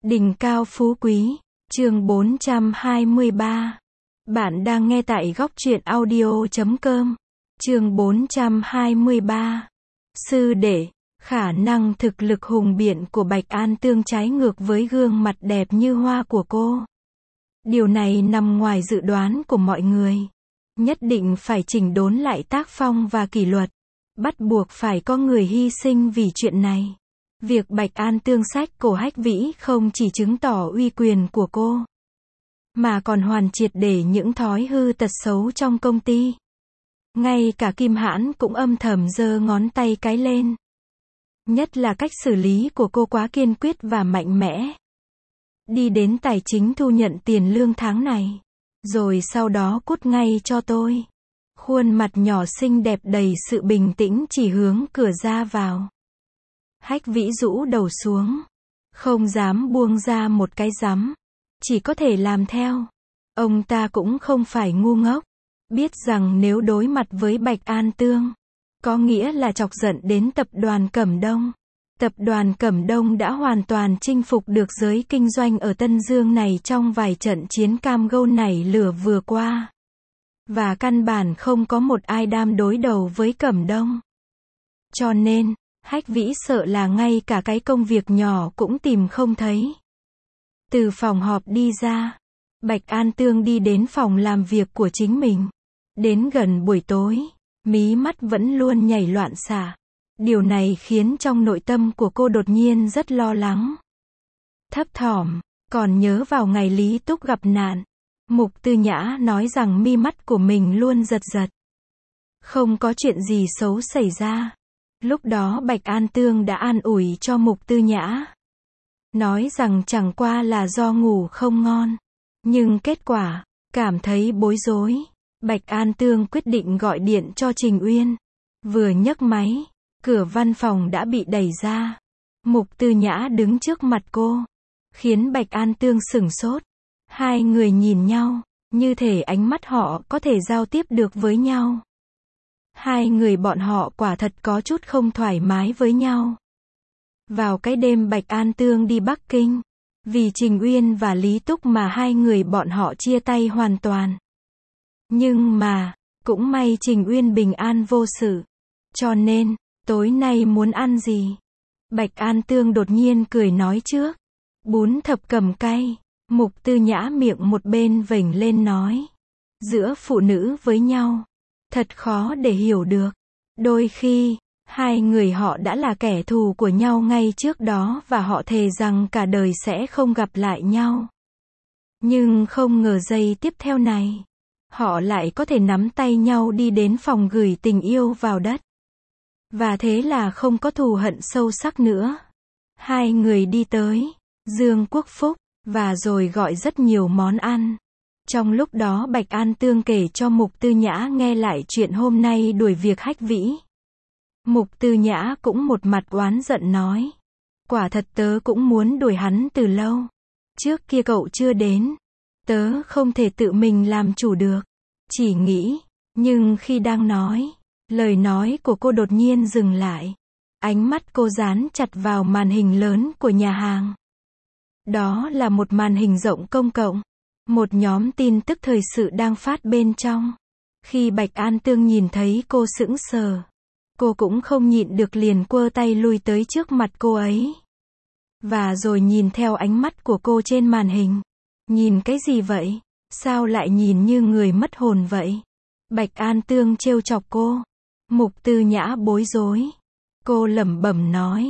Đỉnh cao phú quý, chương 423. Bạn đang nghe tại góc truyện audio.com. Chương 423. Sư đệ, khả năng thực lực hùng biện của Bạch An Tương trái ngược với gương mặt đẹp như hoa của cô. Điều này nằm ngoài dự đoán của mọi người. Nhất định phải chỉnh đốn lại tác phong và kỷ luật. Bắt buộc phải có người hy sinh vì chuyện này. Việc Bạch An Tương xách cổ Hách Vĩ không chỉ chứng tỏ uy quyền của cô, mà còn hoàn triệt để những thói hư tật xấu trong công ty. Ngay cả Kim Hãn cũng âm thầm giơ ngón tay cái lên. Nhất là cách xử lý của cô quá kiên quyết và mạnh mẽ. Đi đến tài chính thu nhận tiền lương tháng này, rồi sau đó cút ngay cho tôi. Khuôn mặt nhỏ xinh đẹp đầy sự bình tĩnh chỉ hướng cửa ra vào. Hách Vĩ rũ đầu xuống, không dám buông ra một cái rắm, chỉ có thể làm theo. Ông ta cũng không phải ngu ngốc, biết rằng nếu đối mặt với Bạch An Tương, có nghĩa là chọc giận đến tập đoàn Cẩm Đông. Tập đoàn Cẩm Đông đã hoàn toàn chinh phục được giới kinh doanh ở Tân Dương này trong vài trận chiến cam go nảy lửa vừa qua. Và căn bản không có một ai đam đối đầu với Cẩm Đông. Cho nên, Hách Vĩ sợ là ngay cả cái công việc nhỏ cũng tìm không thấy. Từ phòng họp đi ra, Bạch An Tương đi đến phòng làm việc của chính mình. Đến gần buổi tối, mí mắt vẫn luôn nhảy loạn xạ. Điều này khiến trong nội tâm của cô đột nhiên rất lo lắng. Thấp thỏm, còn nhớ vào ngày Lý Túc gặp nạn. Mục Tư Nhã nói rằng mi mắt của mình luôn giật giật. Không có chuyện gì xấu xảy ra. Lúc đó Bạch An Tương đã an ủi cho Mục Tư Nhã. Nói rằng chẳng qua là do ngủ không ngon. Nhưng kết quả, cảm thấy bối rối. Bạch An Tương quyết định gọi điện cho Trình Uyên. Vừa nhấc máy, cửa văn phòng đã bị đẩy ra. Mục Tư Nhã đứng trước mặt cô, khiến Bạch An Tương sửng sốt. Hai người nhìn nhau, như thể ánh mắt họ có thể giao tiếp được với nhau. Hai người bọn họ quả thật có chút không thoải mái với nhau. Vào cái đêm Bạch An Tương đi Bắc Kinh, vì Trình Uyên và Lý Túc mà hai người bọn họ chia tay hoàn toàn. Nhưng mà, cũng may Trình Uyên bình an vô sự. Cho nên, tối nay muốn ăn gì? Bạch An Tương đột nhiên cười nói trước. Bún thập cẩm cay. Mục Tư Nhã miệng một bên vểnh lên nói. Giữa phụ nữ với nhau, thật khó để hiểu được. Đôi khi, hai người họ đã là kẻ thù của nhau ngay trước đó và họ thề rằng cả đời sẽ không gặp lại nhau. Nhưng không ngờ giây tiếp theo này, họ lại có thể nắm tay nhau đi đến phòng gửi tình yêu vào đất. Và thế là không có thù hận sâu sắc nữa. Hai người đi tới Dương Quốc Phúc, và rồi gọi rất nhiều món ăn. Trong lúc đó Bạch An Tương kể cho Mục Tư Nhã nghe lại chuyện hôm nay đuổi việc Hách Vĩ. Mục Tư Nhã cũng một mặt oán giận nói. Quả thật tớ cũng muốn đuổi hắn từ lâu. Trước kia cậu chưa đến, tớ không thể tự mình làm chủ được. Chỉ nghĩ, nhưng khi đang nói, lời nói của cô đột nhiên dừng lại. Ánh mắt cô dán chặt vào màn hình lớn của nhà hàng. Đó là một màn hình rộng công cộng. Một nhóm tin tức thời sự đang phát bên trong. Khi Bạch An Tương nhìn thấy cô sững sờ, cô cũng không nhịn được liền quơ tay lui tới trước mặt cô ấy. Và rồi nhìn theo ánh mắt của cô trên màn hình. Nhìn cái gì vậy? Sao lại nhìn như người mất hồn vậy? Bạch An Tương trêu chọc cô. Mục Tư Nhã bối rối. Cô lẩm bẩm nói.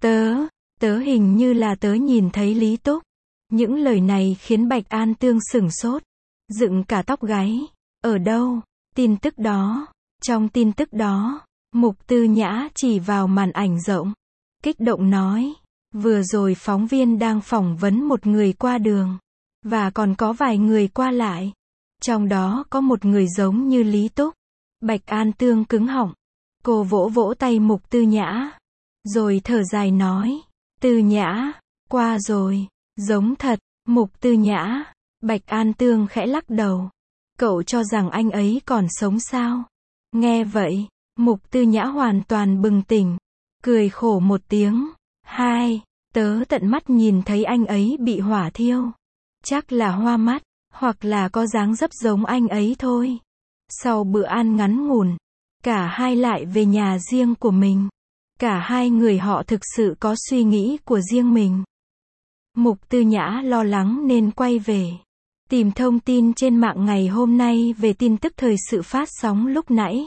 Tớ hình như là tớ nhìn thấy Lý Túc. Những lời này khiến Bạch An Tương sửng sốt. Dựng cả tóc gáy. Ở đâu? Tin tức đó. Trong tin tức đó, Mục Tư Nhã chỉ vào màn ảnh rộng. Kích động nói. Vừa rồi phóng viên đang phỏng vấn một người qua đường. Và còn có vài người qua lại. Trong đó có một người giống như Lý Túc. Bạch An Tương cứng họng. Cô vỗ vỗ tay Mục Tư Nhã. Rồi thở dài nói. Tư Nhã, qua rồi. Giống thật. Mục Tư Nhã. Bạch An Tương khẽ lắc đầu. Cậu cho rằng anh ấy còn sống sao? Nghe vậy, Mục Tư Nhã hoàn toàn bừng tỉnh. Cười khổ một tiếng. Tớ tận mắt nhìn thấy anh ấy bị hỏa thiêu. Chắc là hoa mắt, hoặc là có dáng dấp giống anh ấy thôi. Sau bữa ăn ngắn ngủn, cả hai lại về nhà riêng của mình. Cả hai người họ thực sự có suy nghĩ của riêng mình. Mục Tư Nhã lo lắng nên quay về. Tìm thông tin trên mạng ngày hôm nay về tin tức thời sự phát sóng lúc nãy.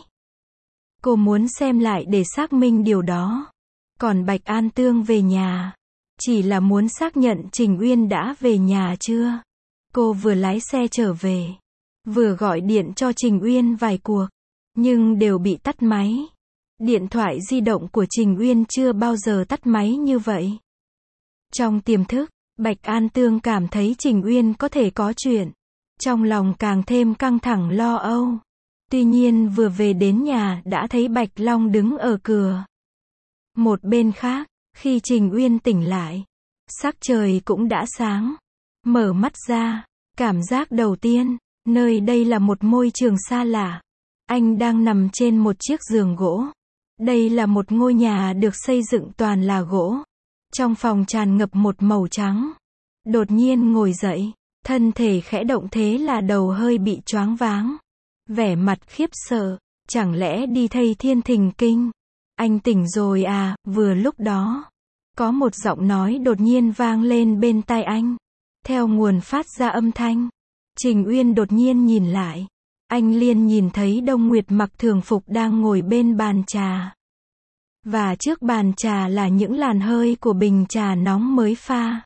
Cô muốn xem lại để xác minh điều đó. Còn Bạch An Tương về nhà, chỉ là muốn xác nhận Trình Uyên đã về nhà chưa. Cô vừa lái xe trở về, vừa gọi điện cho Trình Uyên vài cuộc, nhưng đều bị tắt máy. Điện thoại di động của Trình Uyên chưa bao giờ tắt máy như vậy. Trong tiềm thức, Bạch An Tương cảm thấy Trình Uyên có thể có chuyện. Trong lòng càng thêm căng thẳng lo âu. Tuy nhiên vừa về đến nhà đã thấy Bạch Long đứng ở cửa. Một bên khác, khi Trình Uyên tỉnh lại, sắc trời cũng đã sáng. Mở mắt ra, cảm giác đầu tiên, nơi đây là một môi trường xa lạ. Anh đang nằm trên một chiếc giường gỗ. Đây là một ngôi nhà được xây dựng toàn là gỗ. Trong phòng tràn ngập một màu trắng. Đột nhiên ngồi dậy, thân thể khẽ động thế là đầu hơi bị choáng váng. Vẻ mặt khiếp sợ, chẳng lẽ đi thây thiên thình kinh. Anh tỉnh rồi à? Vừa lúc đó, có một giọng nói đột nhiên vang lên bên tai anh. Theo nguồn phát ra âm thanh, Trình Uyên đột nhiên nhìn lại. Anh liền nhìn thấy Đông Nguyệt mặc thường phục đang ngồi bên bàn trà. Và trước bàn trà là những làn hơi của bình trà nóng mới pha.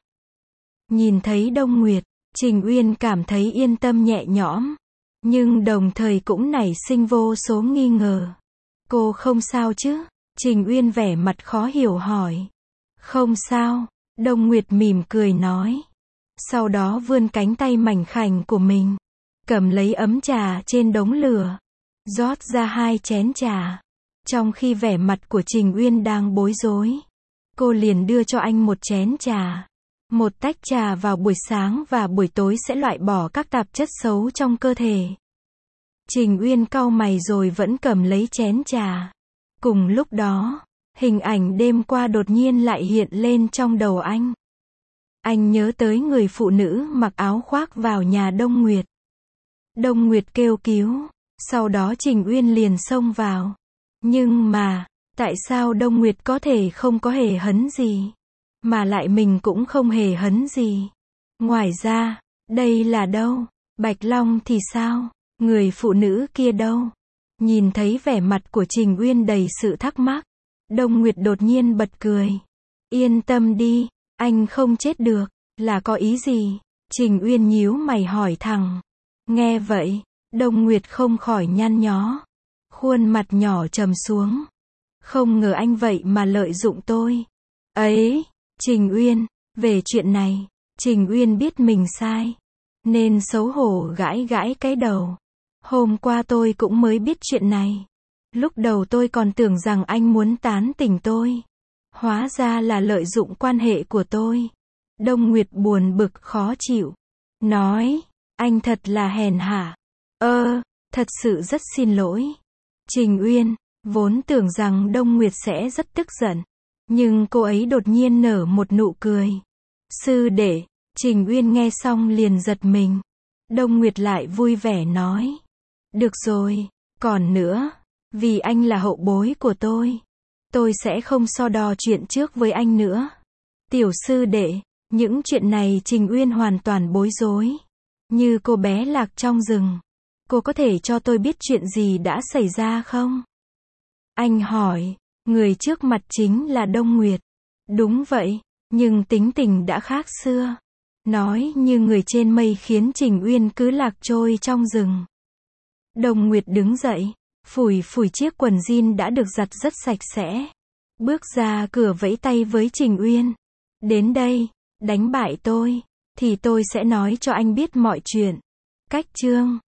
Nhìn thấy Đông Nguyệt, Trình Uyên cảm thấy yên tâm nhẹ nhõm. Nhưng đồng thời cũng nảy sinh vô số nghi ngờ. Cô không sao chứ? Trình Uyên vẻ mặt khó hiểu hỏi. Không sao, Đông Nguyệt mỉm cười nói. Sau đó vươn cánh tay mảnh khảnh của mình, cầm lấy ấm trà trên đống lửa, rót ra 2 chén trà. Trong khi vẻ mặt của Trình Uyên đang bối rối, cô liền đưa cho anh một chén trà. Một tách trà vào buổi sáng và buổi tối sẽ loại bỏ các tạp chất xấu trong cơ thể. Trình Uyên cau mày rồi vẫn cầm lấy chén trà. Cùng lúc đó, hình ảnh đêm qua đột nhiên lại hiện lên trong đầu anh. Anh nhớ tới người phụ nữ mặc áo khoác vào nhà Đông Nguyệt. Đông Nguyệt kêu cứu, sau đó Trình Uyên liền xông vào. Nhưng mà, tại sao Đông Nguyệt có thể không có hề hấn gì? Mà lại mình cũng không hề hấn gì. Ngoài ra, đây là đâu? Bạch Long thì sao? Người phụ nữ kia đâu? Nhìn thấy vẻ mặt của Trình Uyên đầy sự thắc mắc, Đông Nguyệt đột nhiên bật cười. Yên tâm đi, anh không chết được. Là có ý gì? Trình Uyên nhíu mày hỏi thẳng. Nghe vậy, Đông Nguyệt không khỏi nhăn nhó. Khuôn mặt nhỏ trầm xuống. Không ngờ anh vậy mà lợi dụng tôi. Ấy, Trình Uyên, về chuyện này, Trình Uyên biết mình sai. Nên xấu hổ gãi gãi cái đầu. Hôm qua tôi cũng mới biết chuyện này. Lúc đầu tôi còn tưởng rằng anh muốn tán tỉnh tôi. Hóa ra là lợi dụng quan hệ của tôi. Đông Nguyệt buồn bực khó chịu. Nói, anh thật là hèn hạ. Thật sự rất xin lỗi. Trình Uyên, vốn tưởng rằng Đông Nguyệt sẽ rất tức giận. Nhưng cô ấy đột nhiên nở một nụ cười. Sư đệ, Trình Uyên nghe xong liền giật mình. Đông Nguyệt lại vui vẻ nói. Được rồi, còn nữa, vì anh là hậu bối của tôi sẽ không so đo chuyện trước với anh nữa. Tiểu sư đệ, những chuyện này Trình Uyên hoàn toàn bối rối. Như cô bé lạc trong rừng. Cô có thể cho tôi biết chuyện gì đã xảy ra không? Anh hỏi, người trước mặt chính là Đông Nguyệt. Đúng vậy, nhưng tính tình đã khác xưa. Nói như người trên mây khiến Trình Uyên cứ lạc trôi trong rừng. Đông Nguyệt đứng dậy, phủi phủi chiếc quần jean đã được giặt rất sạch sẽ. Bước ra cửa vẫy tay với Trình Uyên. Đến đây, đánh bại tôi, thì tôi sẽ nói cho anh biết mọi chuyện. Cách chương